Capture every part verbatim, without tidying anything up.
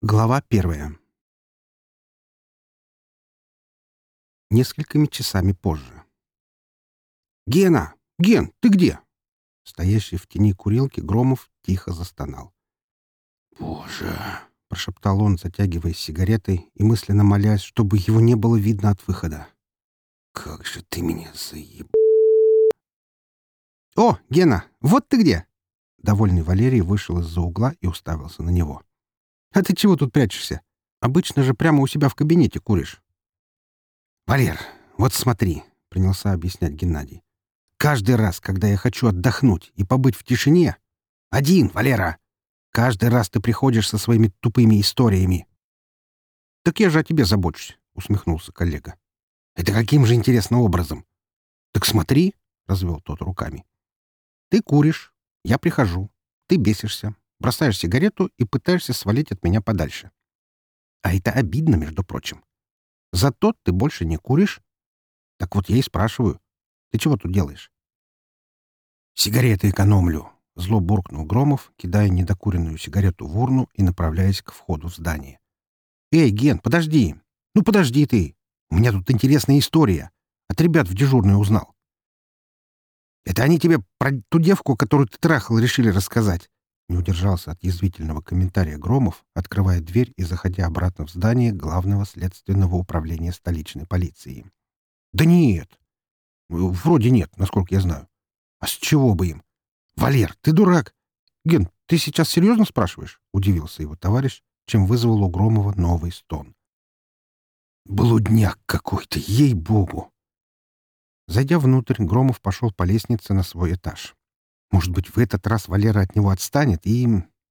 Глава первая. Несколькими часами позже. «Гена! Ген, ты где?» Стоящий в тени курилки Громов тихо застонал. «Боже!» — прошептал он, затягиваясь сигаретой и мысленно молясь, чтобы его не было видно от выхода. «Как же ты меня заеб...» «О, Гена, вот ты где!» Довольный Валерий вышел из-за угла и уставился на него. «А ты чего тут прячешься? Обычно же прямо у себя в кабинете куришь». «Валер, вот смотри», — принялся объяснять Геннадий. «Каждый раз, когда я хочу отдохнуть и побыть в тишине... Один, Валера! Каждый раз ты приходишь со своими тупыми историями». «Так я же о тебе забочусь», — усмехнулся коллега. «Это каким же интересным образом?» «Так смотри», — развел тот руками. «Ты куришь, я прихожу, ты бесишься, бросаешь сигарету и пытаешься свалить от меня подальше. А это обидно, между прочим. Зато ты больше не куришь. Так вот я и спрашиваю, ты чего тут делаешь?» «Сигареты экономлю», — зло буркнул Громов, кидая недокуренную сигарету в урну и направляясь к входу в здание. «Эй, Ген, подожди! Ну подожди ты! У меня тут интересная история. От ребят в дежурную узнал». «Это они тебе про ту девку, которую ты трахал, решили рассказать?» Не удержался от язвительного комментария Громов, открывая дверь и заходя обратно в здание Главного следственного управления столичной полиции. «Да нет. Вроде нет, насколько я знаю. А с чего бы им? Валер, ты дурак! Ген, ты сейчас серьезно спрашиваешь?» — удивился его товарищ, чем вызвал у Громова новый стон. «Блудняк какой-то, ей-богу!» Зайдя внутрь, Громов пошел по лестнице на свой этаж. Может быть, в этот раз Валера от него отстанет и...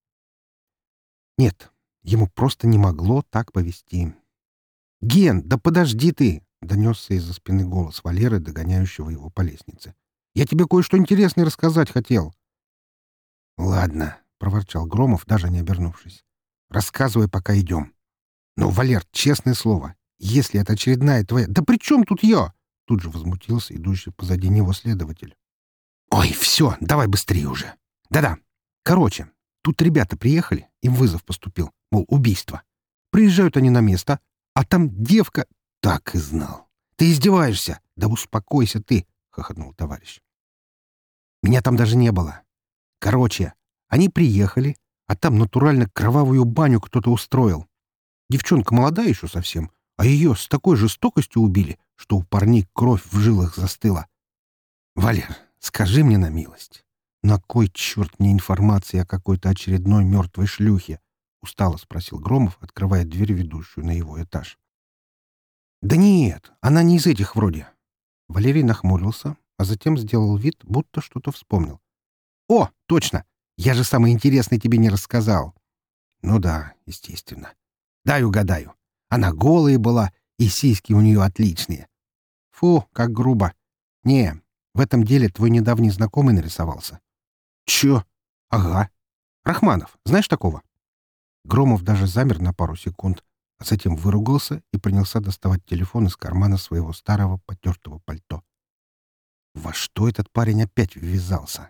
Нет, ему просто не могло так повести. «Ген, да подожди ты!» — донесся из-за спины голос Валеры, догоняющего его по лестнице. «Я тебе кое-что интересное рассказать хотел». «Ладно», — проворчал Громов, даже не обернувшись. «Рассказывай, пока идем». «Но, Валер, честное слово, если это очередная твоя...» «Да при чем тут я?» — тут же возмутился идущий позади него следователь. «Ой, все, давай быстрее уже. Да-да. Короче, тут ребята приехали, им вызов поступил, мол, убийство. Приезжают они на место, а там девка... Так и знал. Ты издеваешься? Да успокойся ты, — хохотнул товарищ. Меня там даже не было. Короче, они приехали, а там натурально кровавую баню кто-то устроил. Девчонка молодая еще совсем, а ее с такой жестокостью убили, что у парней кровь в жилах застыла. Валер, скажи мне на милость, на кой черт мне информация о какой-то очередной мертвой шлюхе? — устало спросил Громов, открывая дверь, ведущую на его этаж. «Да нет, она не из этих вроде». Валерий нахмурился, а затем сделал вид, будто что-то вспомнил. «О, точно! Я же самое интересное тебе не рассказал». «Ну да, естественно. Дай угадаю. Она голая была, и сиськи у нее отличные». «Фу, как грубо. Не, в этом деле твой недавний знакомый нарисовался». «Чё? Ага. Рахманов. Знаешь такого?» Громов даже замер на пару секунд, а затем выругался и принялся доставать телефон из кармана своего старого потертого пальто. Во что этот парень опять ввязался?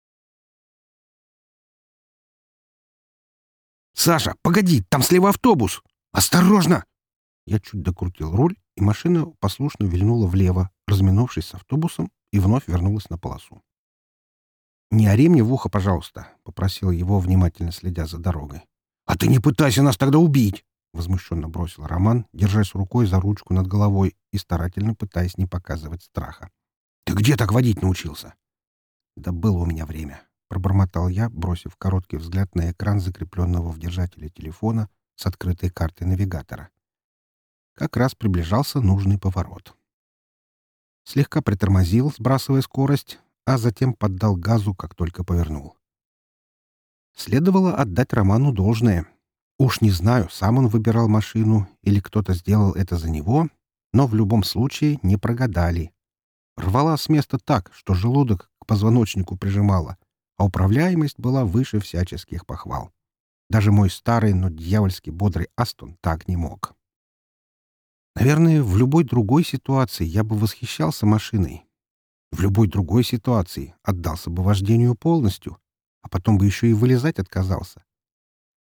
«Саша, погоди, там слева автобус! Осторожно!» Я чуть докрутил руль, и машина послушно вильнула влево, разминувшись с автобусом, и вновь вернулась на полосу. «Не ори мне в ухо, пожалуйста», — попросил его, внимательно следя за дорогой. «А ты не пытайся нас тогда убить!» — возмущенно бросил Роман, держась рукой за ручку над головой и старательно пытаясь не показывать страха. «Ты где так водить научился?» «Да было у меня время», — пробормотал я, бросив короткий взгляд на экран закрепленного в держателе телефона с открытой картой навигатора. Как раз приближался нужный поворот. Слегка притормозил, сбрасывая скорость, а затем поддал газу, как только повернул. Следовало отдать Роману должное. Уж не знаю, сам он выбирал машину или кто-то сделал это за него, но в любом случае не прогадали. Рвала с места так, что желудок к позвоночнику прижимала, а управляемость была выше всяческих похвал. Даже мой старый, но дьявольски бодрый Астон так не мог. Наверное, в любой другой ситуации я бы восхищался машиной. В любой другой ситуации отдался бы вождению полностью, а потом бы еще и вылезать отказался.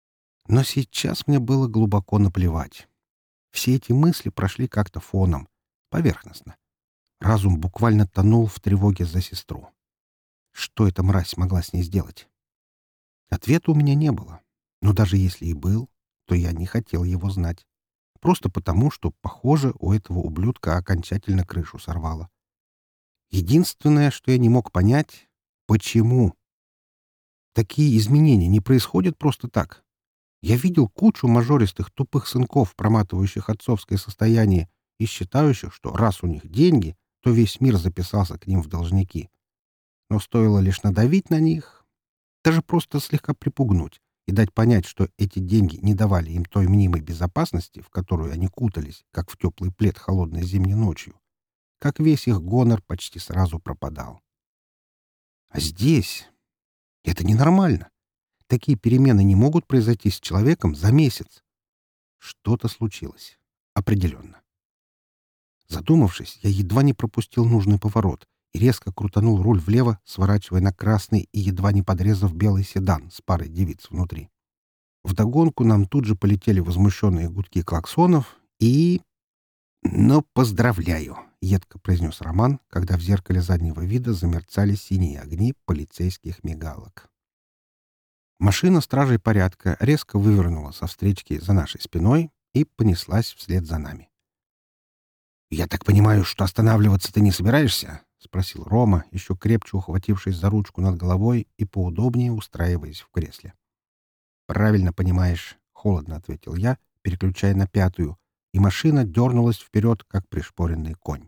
Но сейчас мне было глубоко наплевать. Все эти мысли прошли как-то фоном, поверхностно. Разум буквально тонул в тревоге за сестру. Что эта мразь могла с ней сделать? Ответа у меня не было. Но даже если и был, то я не хотел его знать. Просто потому, что, похоже, у этого ублюдка окончательно крышу сорвало. Единственное, что я не мог понять — почему? Такие изменения не происходят просто так. Я видел кучу мажористых тупых сынков, проматывающих отцовское состояние и считающих, что раз у них деньги, то весь мир записался к ним в должники. Но стоило лишь надавить на них, даже просто слегка припугнуть и дать понять, что эти деньги не давали им той мнимой безопасности, в которую они кутались, как в теплый плед холодной зимней ночью, как весь их гонор почти сразу пропадал. А здесь это ненормально. Такие перемены не могут произойти с человеком за месяц. Что-то случилось. Определенно. Задумавшись, я едва не пропустил нужный поворот и резко крутанул руль влево, сворачивая на красный и едва не подрезав белый седан с парой девиц внутри. Вдогонку нам тут же полетели возмущенные гудки клаксонов и... «Ну, поздравляю!» — едко произнес Роман, когда в зеркале заднего вида замерцали синие огни полицейских мигалок. Машина стражей порядка резко вывернула со встречки за нашей спиной и понеслась вслед за нами. «Я так понимаю, что останавливаться ты не собираешься?» — спросил Рома, еще крепче ухватившись за ручку над головой и поудобнее устраиваясь в кресле. «Правильно понимаешь», — холодно ответил я, переключая на пятую, и машина дернулась вперед, как пришпоренный конь.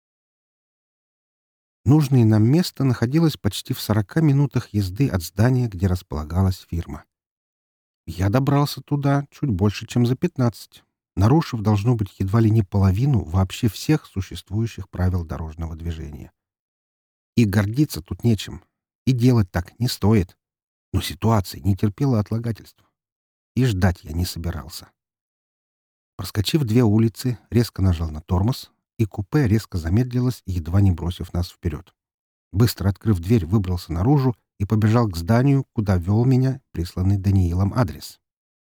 Нужное нам место находилось почти в сорока минутах езды от здания, где располагалась фирма. Я добрался туда чуть больше, чем за пятнадцать, нарушив, должно быть, едва ли не половину вообще всех существующих правил дорожного движения. И гордиться тут нечем, и делать так не стоит. Но ситуация не терпела отлагательств. И ждать я не собирался. Проскочив две улицы, резко нажал на тормоз, и купе резко замедлилось, едва не бросив нас вперед. Быстро открыв дверь, выбрался наружу и побежал к зданию, куда вел меня присланный Даниилом адрес.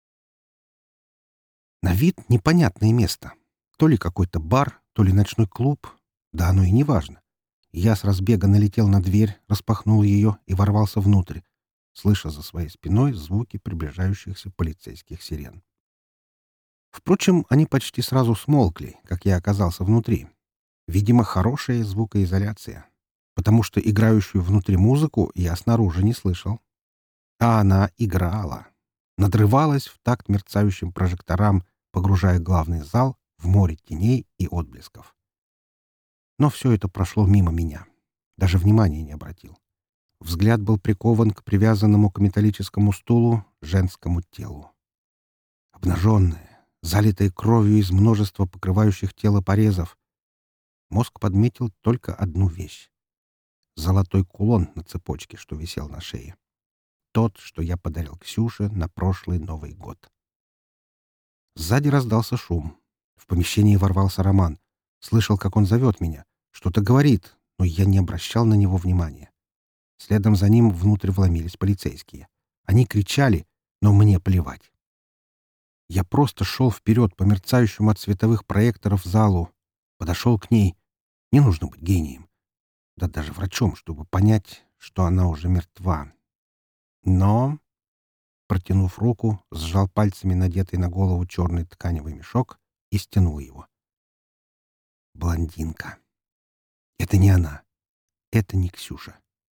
На вид непонятное место. То ли какой-то бар, то ли ночной клуб. Да оно и не важно. Я с разбега налетел на дверь, распахнул ее и ворвался внутрь, слыша за своей спиной звуки приближающихся полицейских сирен. Впрочем, они почти сразу смолкли, как я оказался внутри. Видимо, хорошая звукоизоляция, потому что играющую внутри музыку я снаружи не слышал. А она играла. Надрывалась в такт мерцающим прожекторам, погружая главный зал в море теней и отблесков. Но все это прошло мимо меня. Даже внимания не обратил. Взгляд был прикован к привязанному к металлическому стулу женскому телу. Обнаженное, залитое кровью из множества покрывающих тело порезов. Мозг подметил только одну вещь. Золотой кулон на цепочке, что висел на шее. Тот, что я подарил Ксюше на прошлый Новый год. Сзади раздался шум. В помещении ворвался Роман. Слышал, как он зовет меня. Что-то говорит, но я не обращал на него внимания. Следом за ним внутрь вломились полицейские. Они кричали, но мне плевать. Я просто шел вперед по мерцающему от световых проекторов залу. Подошел к ней. Не нужно быть гением. Да даже врачом, чтобы понять, что она уже мертва. Но, протянув руку, сжал пальцами надетый на голову черный тканевый мешок и стянул его. Блондинка. Это не она. Это не Ксюша.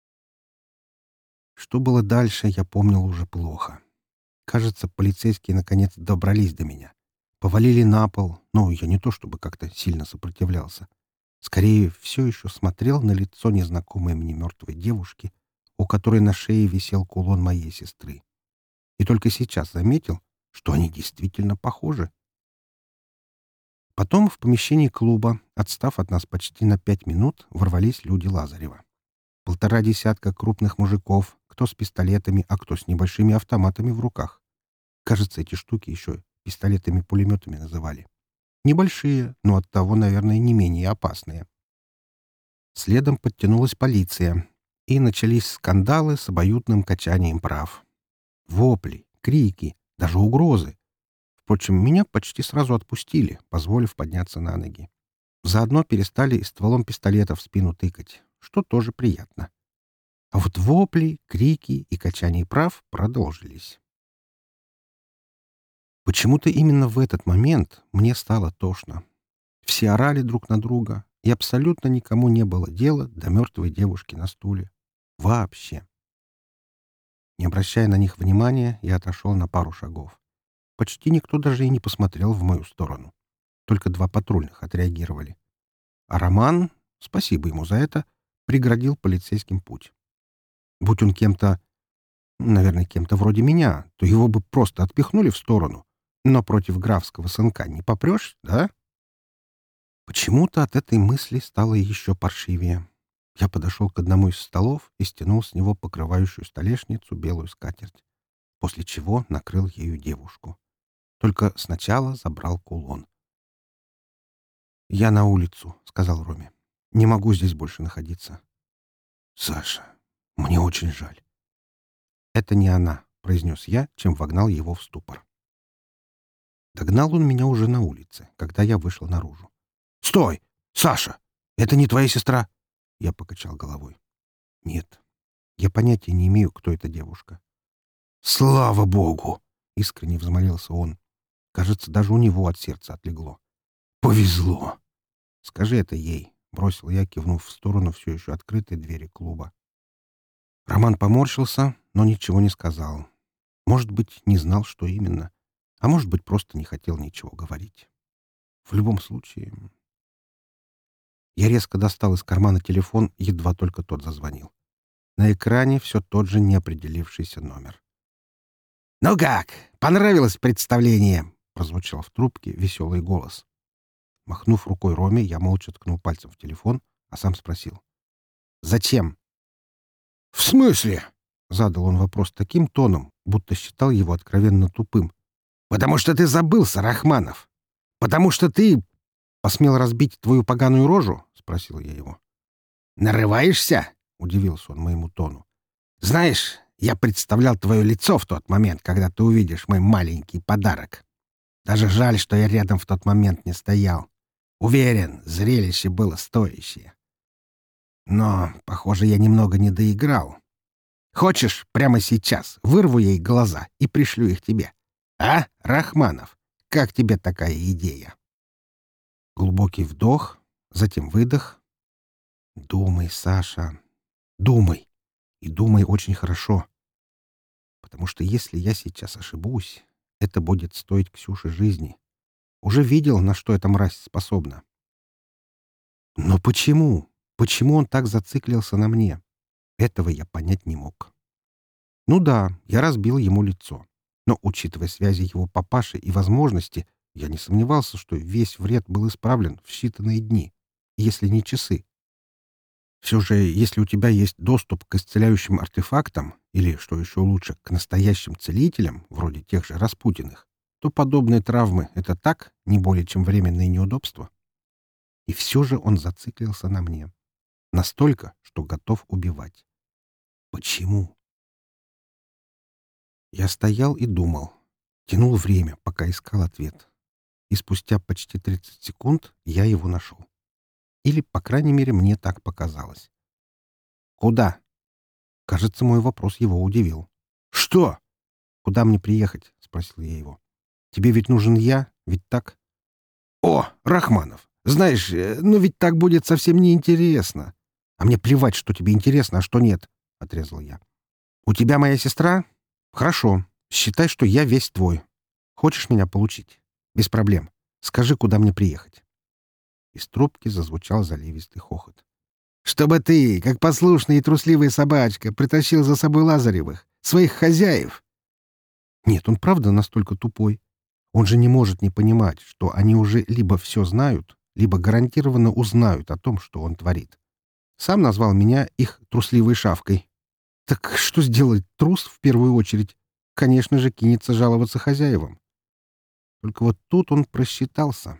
Что было дальше, я помнил уже плохо. Кажется, полицейские наконец добрались до меня. Повалили на пол, но я не то чтобы как-то сильно сопротивлялся. Скорее, все еще смотрел на лицо незнакомой мне мертвой девушки, у которой на шее висел кулон моей сестры. И только сейчас заметил, что они действительно похожи. Потом в помещении клуба, отстав от нас почти на пять минут, ворвались люди Лазарева. Полтора десятка крупных мужиков, кто с пистолетами, а кто с небольшими автоматами в руках. Кажется, эти штуки еще пистолетами-пулеметами называли. Небольшие, но оттого, наверное, не менее опасные. Следом подтянулась полиция, и начались скандалы с обоюдным качанием прав. Вопли, крики, даже угрозы. Впрочем, меня почти сразу отпустили, позволив подняться на ноги. Заодно перестали и стволом пистолета в спину тыкать, что тоже приятно. А вот вопли, крики и качание прав продолжились. Почему-то именно в этот момент мне стало тошно. Все орали друг на друга, и абсолютно никому не было дела до мертвой девушки на стуле. Вообще. Не обращая на них внимания, я отошел на пару шагов. Почти никто даже и не посмотрел в мою сторону. Только два патрульных отреагировали. А Роман, спасибо ему за это, преградил полицейским путь. Будь он кем-то, наверное, кем-то вроде меня, то его бы просто отпихнули в сторону. Но против графского сынка не попрешь, да? Почему-то от этой мысли стало еще паршивее. Я подошел к одному из столов и стянул с него покрывающую столешницу белую скатерть, после чего накрыл ею девушку. Только сначала забрал кулон. «Я на улицу», — сказал Роме. «Не могу здесь больше находиться». «Саша, мне очень жаль». «Это не она», — произнес я, чем вогнал его в ступор. Догнал он меня уже на улице, когда я вышел наружу. «Стой! Саша! Это не твоя сестра?» Я покачал головой. «Нет, я понятия не имею, кто эта девушка». «Слава Богу!» — искренне взмолился он. Кажется, даже у него от сердца отлегло. «Повезло!» «Скажи это ей», — бросил я, кивнув в сторону все еще открытой двери клуба. Роман поморщился, но ничего не сказал. Может быть, не знал, что именно, а может быть, просто не хотел ничего говорить. В любом случае... Я резко достал из кармана телефон, едва только тот зазвонил. На экране все тот же неопределившийся номер. «Ну как, понравилось представление?» — прозвучал в трубке веселый голос. Махнув рукой Роме, я молча ткнул пальцем в телефон, а сам спросил. «Зачем?» «В смысле?» — задал он вопрос таким тоном, будто считал его откровенно тупым. «Потому что ты забылся, Рахманов! Потому что ты посмел разбить твою поганую рожу?» — спросил я его. «Нарываешься?» — удивился он моему тону. «Знаешь, я представлял твое лицо в тот момент, когда ты увидишь мой маленький подарок. Даже жаль, что я рядом в тот момент не стоял. Уверен, зрелище было стоящее. Но, похоже, я немного не доиграл. Хочешь, прямо сейчас вырву ей глаза и пришлю их тебе? А, Рахманов, как тебе такая идея?» Глубокий вдох, затем выдох. «Думай, Саша, думай. И думай очень хорошо. Потому что если я сейчас ошибусь, это будет стоить Ксюше жизни. Уже видел, на что эта мразь способна. Но почему? Почему он так зациклился на мне? Этого я понять не мог. Ну да, я разбил ему лицо. Но, учитывая связи его папаши и возможности, я не сомневался, что весь вред был исправлен в считанные дни, если не часы. Все же, если у тебя есть доступ к исцеляющим артефактам, или, что еще лучше, к настоящим целителям, вроде тех же Распутиных, то подобные травмы — это так, не более чем временные неудобства. И все же он зациклился на мне. Настолько, что готов убивать. Почему? Я стоял и думал. Тянул время, пока искал ответ. И спустя почти тридцать секунд я его нашел. Или, по крайней мере, мне так показалось. «Куда?» Кажется, мой вопрос его удивил. «Что?» «Куда мне приехать?» — спросил я его. «Тебе ведь нужен я, ведь так?» «О, Рахманов, знаешь, э, ну ведь так будет совсем неинтересно». «А мне плевать, что тебе интересно, а что нет», — отрезал я. «У тебя моя сестра? Хорошо. Считай, что я весь твой. Хочешь меня получить? Без проблем. Скажи, куда мне приехать». Из трубки зазвучал заливистый хохот. «Чтобы ты, как послушная и трусливая собачка, притащил за собой Лазаревых, своих хозяев!» Нет, он правда настолько тупой. Он же не может не понимать, что они уже либо все знают, либо гарантированно узнают о том, что он творит. Сам назвал меня их трусливой шавкой. Так что сделает трус в первую очередь? Конечно же, кинется жаловаться хозяевам. Только вот тут он просчитался.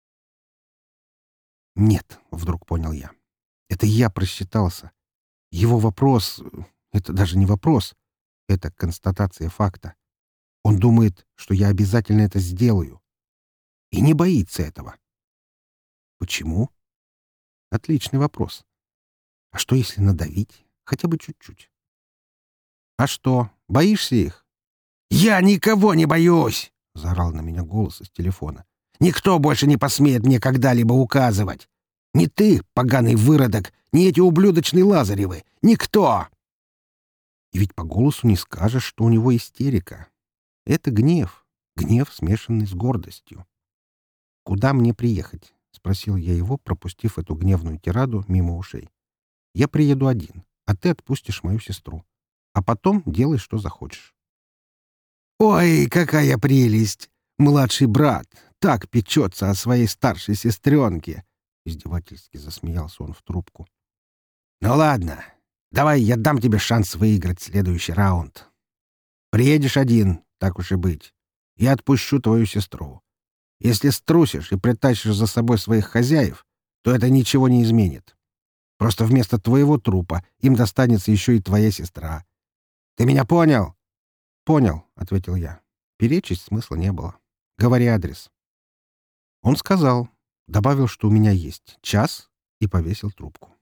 «Нет», — вдруг понял я. «Это я просчитался. Его вопрос — это даже не вопрос. Это констатация факта. Он думает, что я обязательно это сделаю. И не боится этого. Почему? Отличный вопрос. А что, если надавить? Хотя бы чуть-чуть. А что, боишься их? «Я никого не боюсь!» — заорал на меня голос из телефона. «Никто больше не посмеет мне когда-либо указывать! Ни ты, поганый выродок, ни эти ублюдочные Лазаревы! Никто!» И ведь по голосу не скажешь, что у него истерика. Это гнев. Гнев, смешанный с гордостью. «Куда мне приехать?» — спросил я его, пропустив эту гневную тираду мимо ушей. «Я приеду один, а ты отпустишь мою сестру. А потом делай, что захочешь». «Ой, какая прелесть! Младший брат так печется о своей старшей сестренке!» Издевательски засмеялся он в трубку. «Ну ладно, давай я дам тебе шанс выиграть следующий раунд. Приедешь один, так уж и быть. Я отпущу твою сестру. Если струсишь и притащишь за собой своих хозяев, то это ничего не изменит. Просто вместо твоего трупа им достанется еще и твоя сестра. Ты меня понял?» «Понял», — ответил я. Перечить смысла не было. «Говори адрес». Он сказал, добавил, что у меня есть час, и повесил трубку.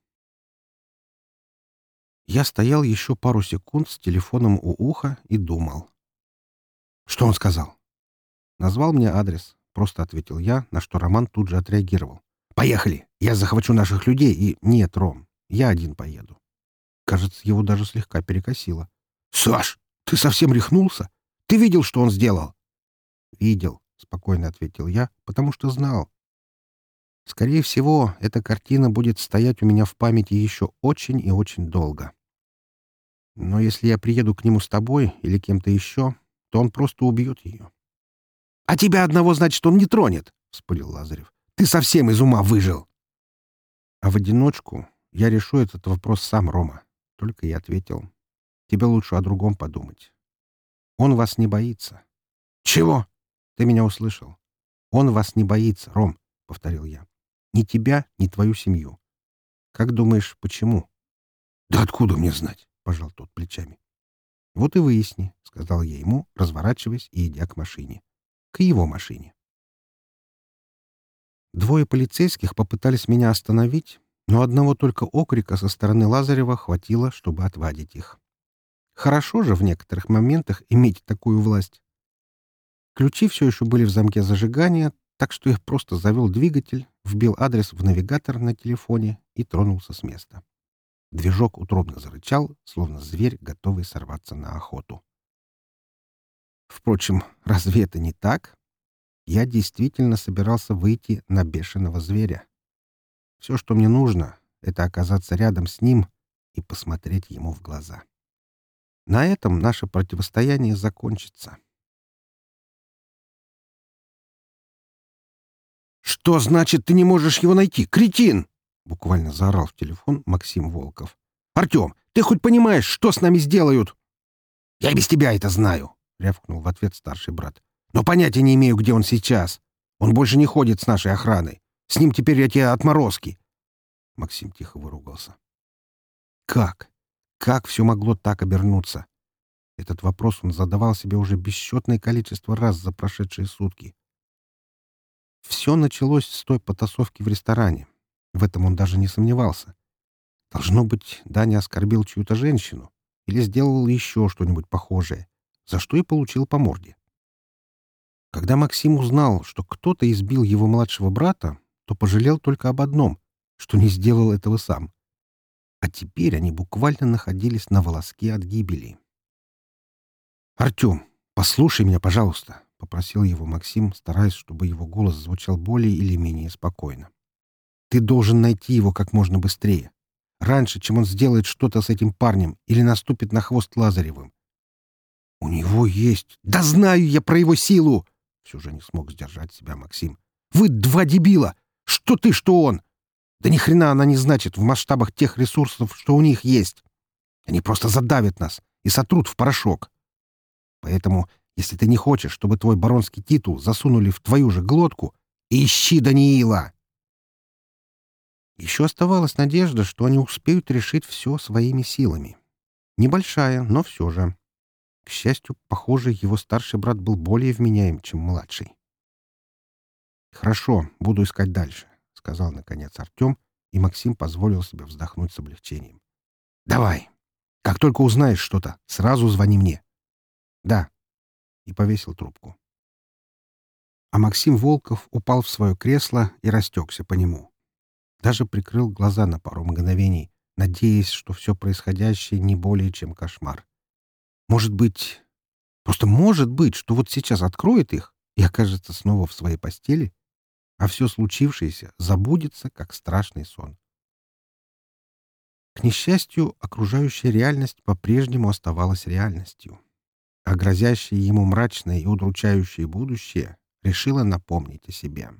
Я стоял еще пару секунд с телефоном у уха и думал. Что он сказал? Назвал мне адрес, просто ответил я, на что Роман тут же отреагировал. «Поехали! Я захвачу наших людей и...» «Нет, Ром, я один поеду». Кажется, его даже слегка перекосило. «Саш, ты совсем рехнулся? Ты видел, что он сделал?» «Видел», — спокойно ответил я, потому что знал. Скорее всего, эта картина будет стоять у меня в памяти еще очень и очень долго. Но если я приеду к нему с тобой или кем-то еще, то он просто убьет ее. — А тебя одного, значит, он не тронет, — вспылил Лазарев. — Ты совсем из ума выжил. — А в одиночку я решу этот вопрос сам, Рома. Только я ответил. Тебе лучше о другом подумать. Он вас не боится. — Чего? — Ты меня услышал. — Он вас не боится, Ром, — повторил я. — Ни тебя, ни твою семью. Как думаешь, почему? — Да откуда мне знать? — пожал тот плечами. — Вот и выясни, — сказал я ему, разворачиваясь и идя к машине. К его машине. Двое полицейских попытались меня остановить, но одного только окрика со стороны Лазарева хватило, чтобы отвадить их. Хорошо же в некоторых моментах иметь такую власть. Ключи все еще были в замке зажигания, так что их просто завел двигатель, вбил адрес в навигатор на телефоне и тронулся с места. Движок утробно зарычал, словно зверь, готовый сорваться на охоту. Впрочем, разве это не так? Я действительно собирался выйти на бешеного зверя. Все, что мне нужно, — это оказаться рядом с ним и посмотреть ему в глаза. На этом наше противостояние закончится. «Что значит, ты не можешь его найти, кретин?» — буквально заорал в телефон Максим Волков. «Артем, ты хоть понимаешь, что с нами сделают?» «Я и без тебя это знаю», — рявкнул в ответ старший брат. «Но понятия не имею, где он сейчас. Он больше не ходит с нашей охраной. С ним теперь эти отморозки». Максим тихо выругался. «Как? Как все могло так обернуться?» Этот вопрос он задавал себе уже бесчетное количество раз за прошедшие сутки. Все началось с той потасовки в ресторане. В этом он даже не сомневался. Должно быть, Даня оскорбил чью-то женщину или сделал еще что-нибудь похожее, за что и получил по морде. Когда Максим узнал, что кто-то избил его младшего брата, то пожалел только об одном, что не сделал этого сам. А теперь они буквально находились на волоске от гибели. «Артем, послушай меня, пожалуйста», — попросил его Максим, стараясь, чтобы его голос звучал более или менее спокойно. «Ты должен найти его как можно быстрее. Раньше, чем он сделает что-то с этим парнем или наступит на хвост Лазаревым. У него есть... Да знаю я про его силу!» Все же не смог сдержать себя Максим. «Вы два дебила! Что ты, что он! Да ни хрена она не значит в масштабах тех ресурсов, что у них есть. Они просто задавят нас и сотрут в порошок. Поэтому, если ты не хочешь, чтобы твой баронский титул засунули в твою же глотку, ищи Даниила!» Еще оставалась надежда, что они успеют решить все своими силами. Небольшая, но все же. К счастью, похоже, его старший брат был более вменяем, чем младший. «Хорошо, буду искать дальше», — сказал, наконец, Артем, и Максим позволил себе вздохнуть с облегчением. «Давай. Как только узнаешь что-то, сразу звони мне». «Да». И повесил трубку. А Максим Волков упал в свое кресло и растекся по нему. Даже прикрыл глаза на пару мгновений, надеясь, что все происходящее не более чем кошмар. Может быть, просто может быть, что вот сейчас откроет их и окажется снова в своей постели, а все случившееся забудется, как страшный сон. К несчастью, окружающая реальность по-прежнему оставалась реальностью, а грозящее ему мрачное и удручающее будущее решило напомнить о себе.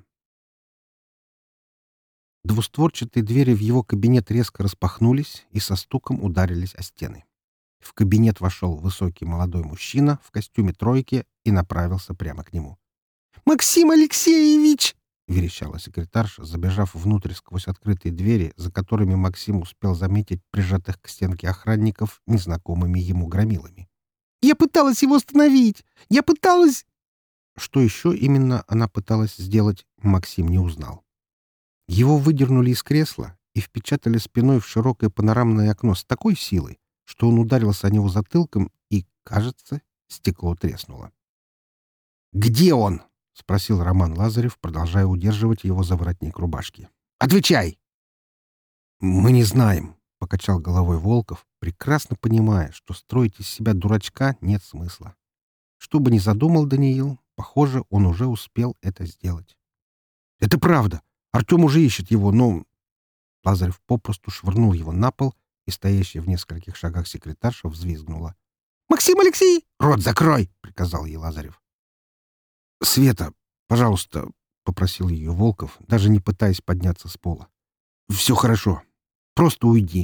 Двустворчатые двери в его кабинет резко распахнулись и со стуком ударились о стены. В кабинет вошел высокий молодой мужчина в костюме тройки и направился прямо к нему. «Максим Алексеевич!» — верещала секретарша, забежав внутрь сквозь открытые двери, за которыми Максим успел заметить прижатых к стенке охранников незнакомыми ему громилами. «Я пыталась его остановить! Я пыталась...» Что еще именно она пыталась сделать, Максим не узнал. Его выдернули из кресла и впечатали спиной в широкое панорамное окно с такой силой, что он ударился о него затылком и, кажется, стекло треснуло. «Где он?» — спросил Роман Лазарев, продолжая удерживать его за воротник рубашки. «Отвечай!» «Мы не знаем», — покачал головой Волков, прекрасно понимая, что строить из себя дурачка нет смысла. Что бы ни задумал Даниил, похоже, он уже успел это сделать. «Это правда. Артем уже ищет его, но...» Лазарев попросту швырнул его на пол, и стоящая в нескольких шагах секретарша взвизгнула. «Максим Алексей!» «Рот закрой!» — приказал ей Лазарев. «Света, пожалуйста», — попросил ее Волков, даже не пытаясь подняться с пола. «Все хорошо. Просто уйди».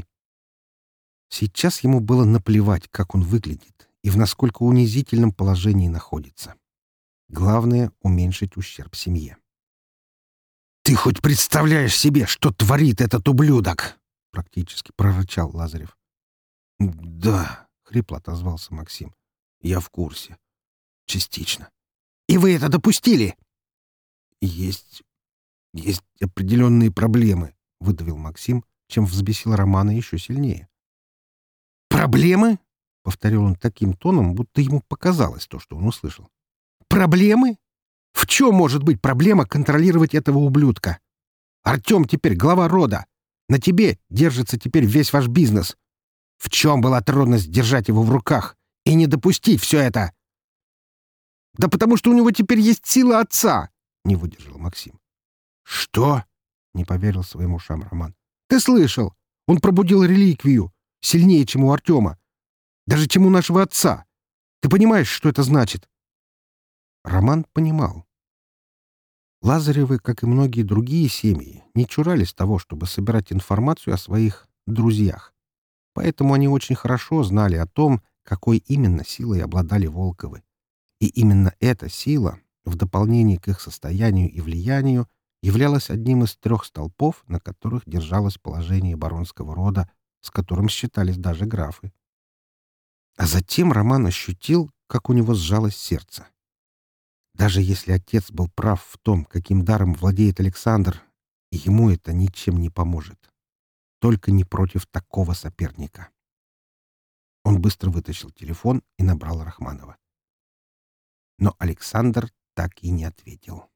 Сейчас ему было наплевать, как он выглядит и в насколько унизительном положении находится. Главное — уменьшить ущерб семье. «Ты хоть представляешь себе, что творит этот ублюдок?» — практически прорычал Лазарев. «Да», — хрипло отозвался Максим. «Я в курсе. Частично». «И вы это допустили?» «Есть... есть определенные проблемы», — выдавил Максим, чем взбесил Романа еще сильнее. «Проблемы?» — повторил он таким тоном, будто ему показалось то, что он услышал. «Проблемы? В чем может быть проблема контролировать этого ублюдка? Артем теперь глава рода. На тебе держится теперь весь ваш бизнес. В чем была трудность держать его в руках и не допустить все это?» «Да потому что у него теперь есть сила отца!» — не выдержал Максим. «Что?» — не поверил своим ушам Роман. «Ты слышал? Он пробудил реликвию. Сильнее, чем у Артема. Даже чем у нашего отца. Ты понимаешь, что это значит?» Роман понимал. Лазаревы, как и многие другие семьи, не чурались того, чтобы собирать информацию о своих друзьях. Поэтому они очень хорошо знали о том, какой именно силой обладали Волковы. И именно эта сила, в дополнение к их состоянию и влиянию, являлась одним из трех столпов, на которых держалось положение баронского рода, с которым считались даже графы. А затем Роман ощутил, как у него сжалось сердце. Даже если отец был прав в том, каким даром владеет Александр, ему это ничем не поможет. Только не против такого соперника. Он быстро вытащил телефон и набрал Рахманова. Но Александр так и не ответил.